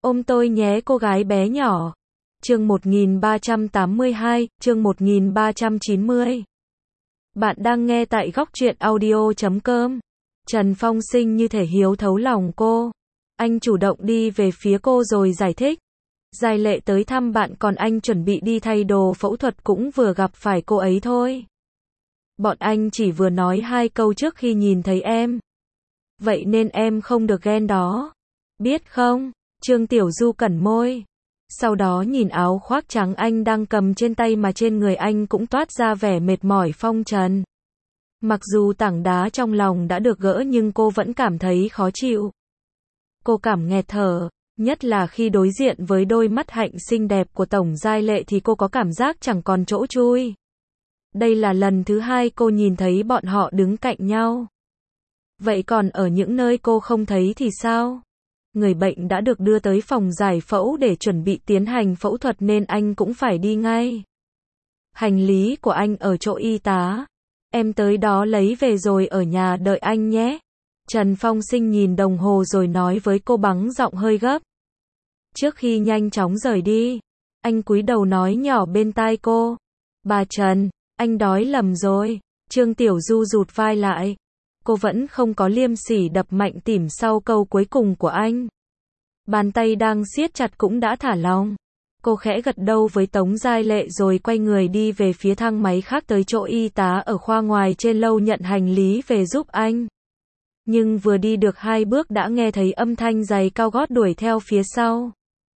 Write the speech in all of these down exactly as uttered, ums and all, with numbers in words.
Ôm tôi nhé cô gái bé nhỏ. Chương một nghìn ba trăm tám mươi hai, chương một nghìn ba trăm chín mươi. Bạn đang nghe tại góc truyện audio chấm com. Trần Phong Sinh như thể hiếu thấu lòng cô. Anh chủ động đi về phía cô rồi giải thích. Giai Lệ tới thăm bạn còn anh chuẩn bị đi thay đồ phẫu thuật cũng vừa gặp phải cô ấy thôi. Bọn anh chỉ vừa nói hai câu trước khi nhìn thấy em. Vậy nên em không được ghen đó. Biết không? Trương Tiểu Du cẩn môi. Sau đó nhìn áo khoác trắng anh đang cầm trên tay mà trên người anh cũng toát ra vẻ mệt mỏi phong trần. Mặc dù tảng đá trong lòng đã được gỡ nhưng cô vẫn cảm thấy khó chịu. Cô cảm nghẹt thở, nhất là khi đối diện với đôi mắt hạnh xinh đẹp của Tổng Giai Lệ thì cô có cảm giác chẳng còn chỗ chui. Đây là lần thứ hai cô nhìn thấy bọn họ đứng cạnh nhau. Vậy còn ở những nơi cô không thấy thì sao? Người bệnh đã được đưa tới phòng giải phẫu để chuẩn bị tiến hành phẫu thuật nên anh cũng phải đi ngay. Hành lý của anh ở chỗ y tá. Em tới đó lấy về rồi ở nhà đợi anh nhé. Trần Phong Sinh nhìn đồng hồ rồi nói với cô bằng giọng hơi gấp. Trước khi nhanh chóng rời đi, anh cúi đầu nói nhỏ bên tai cô. Bà Trần, anh đói lầm rồi. Trương Tiểu Du rụt vai lại. Cô vẫn không có liêm sỉ đập mạnh tỉm sau câu cuối cùng của anh. Bàn tay đang siết chặt cũng đã thả lỏng. Cô khẽ gật đầu với Tống Giai Lệ rồi quay người đi về phía thang máy khác tới chỗ y tá ở khoa ngoài trên lầu nhận hành lý về giúp anh. Nhưng vừa đi được hai bước đã nghe thấy âm thanh giày cao gót đuổi theo phía sau.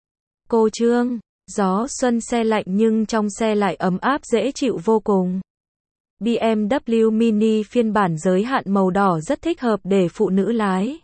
Cô Trương, gió xuân se lạnh nhưng trong xe lại ấm áp dễ chịu vô cùng. bê em vê Mini phiên bản giới hạn màu đỏ rất thích hợp để phụ nữ lái.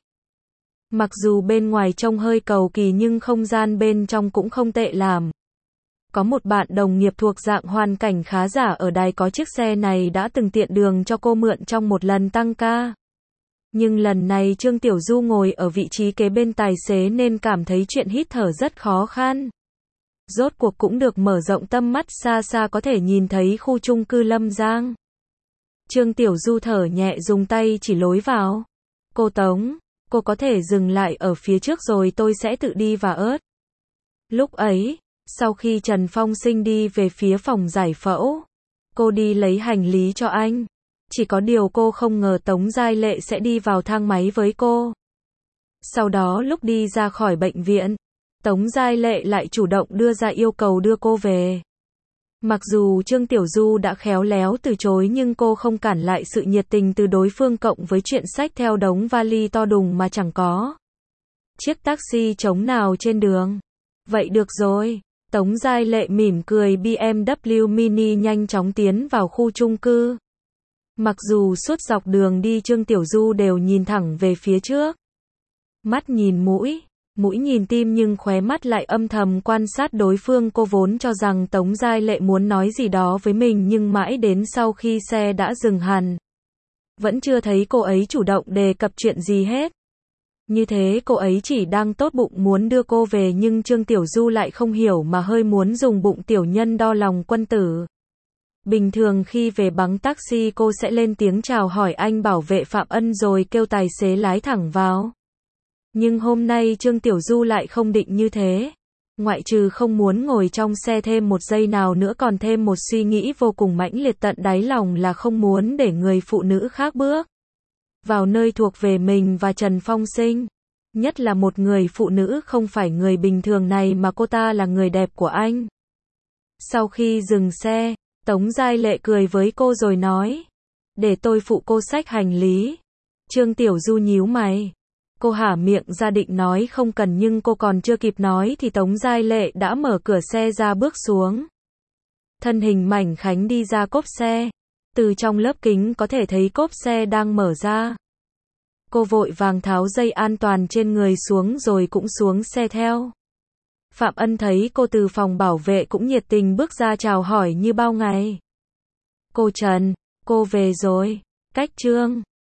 Mặc dù bên ngoài trông hơi cầu kỳ nhưng không gian bên trong cũng không tệ làm. Có một bạn đồng nghiệp thuộc dạng hoàn cảnh khá giả ở đài có chiếc xe này đã từng tiện đường cho cô mượn trong một lần tăng ca. Nhưng lần này Trương Tiểu Du ngồi ở vị trí kế bên tài xế nên cảm thấy chuyện hít thở rất khó khăn. Rốt cuộc cũng được mở rộng tầm mắt xa xa có thể nhìn thấy khu chung cư Lâm Giang. Trương Tiểu Du thở nhẹ dùng tay chỉ lối vào. Cô Tống, cô có thể dừng lại ở phía trước rồi tôi sẽ tự đi và ớt. Lúc ấy, sau khi Trần Phong Sinh đi về phía phòng giải phẫu, cô đi lấy hành lý cho anh. Chỉ có điều cô không ngờ Tống Giai Lệ sẽ đi vào thang máy với cô. Sau đó lúc đi ra khỏi bệnh viện, Tống Giai Lệ lại chủ động đưa ra yêu cầu đưa cô về. Mặc dù Trương Tiểu Du đã khéo léo từ chối nhưng cô không cản lại sự nhiệt tình từ đối phương cộng với chuyện xách theo đống vali to đùng mà chẳng có chiếc taxi trống nào trên đường. Vậy được rồi. Tống Giai Lệ mỉm cười bê em vê Mini nhanh chóng tiến vào khu chung cư. Mặc dù suốt dọc đường đi Trương Tiểu Du đều nhìn thẳng về phía trước. Mắt nhìn mũi, mũi nhìn tim nhưng khóe mắt lại âm thầm quan sát đối phương. Cô vốn cho rằng Tống Giai Lệ muốn nói gì đó với mình nhưng mãi đến sau khi xe đã dừng hẳn, vẫn chưa thấy cô ấy chủ động đề cập chuyện gì hết. Như thế cô ấy chỉ đang tốt bụng muốn đưa cô về nhưng Trương Tiểu Du lại không hiểu mà hơi muốn dùng bụng tiểu nhân đo lòng quân tử. Bình thường khi về bắn taxi cô sẽ lên tiếng chào hỏi anh bảo vệ Phạm Ân rồi kêu tài xế lái thẳng vào. Nhưng hôm nay Trương Tiểu Du lại không định như thế. Ngoại trừ không muốn ngồi trong xe thêm một giây nào nữa còn thêm một suy nghĩ vô cùng mãnh liệt tận đáy lòng là không muốn để người phụ nữ khác bước vào nơi thuộc về mình và Trần Phong Sinh. Nhất là một người phụ nữ không phải người bình thường này mà cô ta là người đẹp của anh. Sau khi dừng xe, Tống Giai Lệ cười với cô rồi nói. Để tôi phụ cô xách hành lý. Trương Tiểu Du nhíu mày. Cô hả miệng ra định nói không cần nhưng cô còn chưa kịp nói thì Tống Giai Lệ đã mở cửa xe ra bước xuống. Thân hình mảnh khảnh đi ra cốp xe. Từ trong lớp kính có thể thấy cốp xe đang mở ra. Cô vội vàng tháo dây an toàn trên người xuống rồi cũng xuống xe theo. Phạm Ân thấy cô từ phòng bảo vệ cũng nhiệt tình bước ra chào hỏi như bao ngày. Cô Trần, cô về rồi. Cách Trương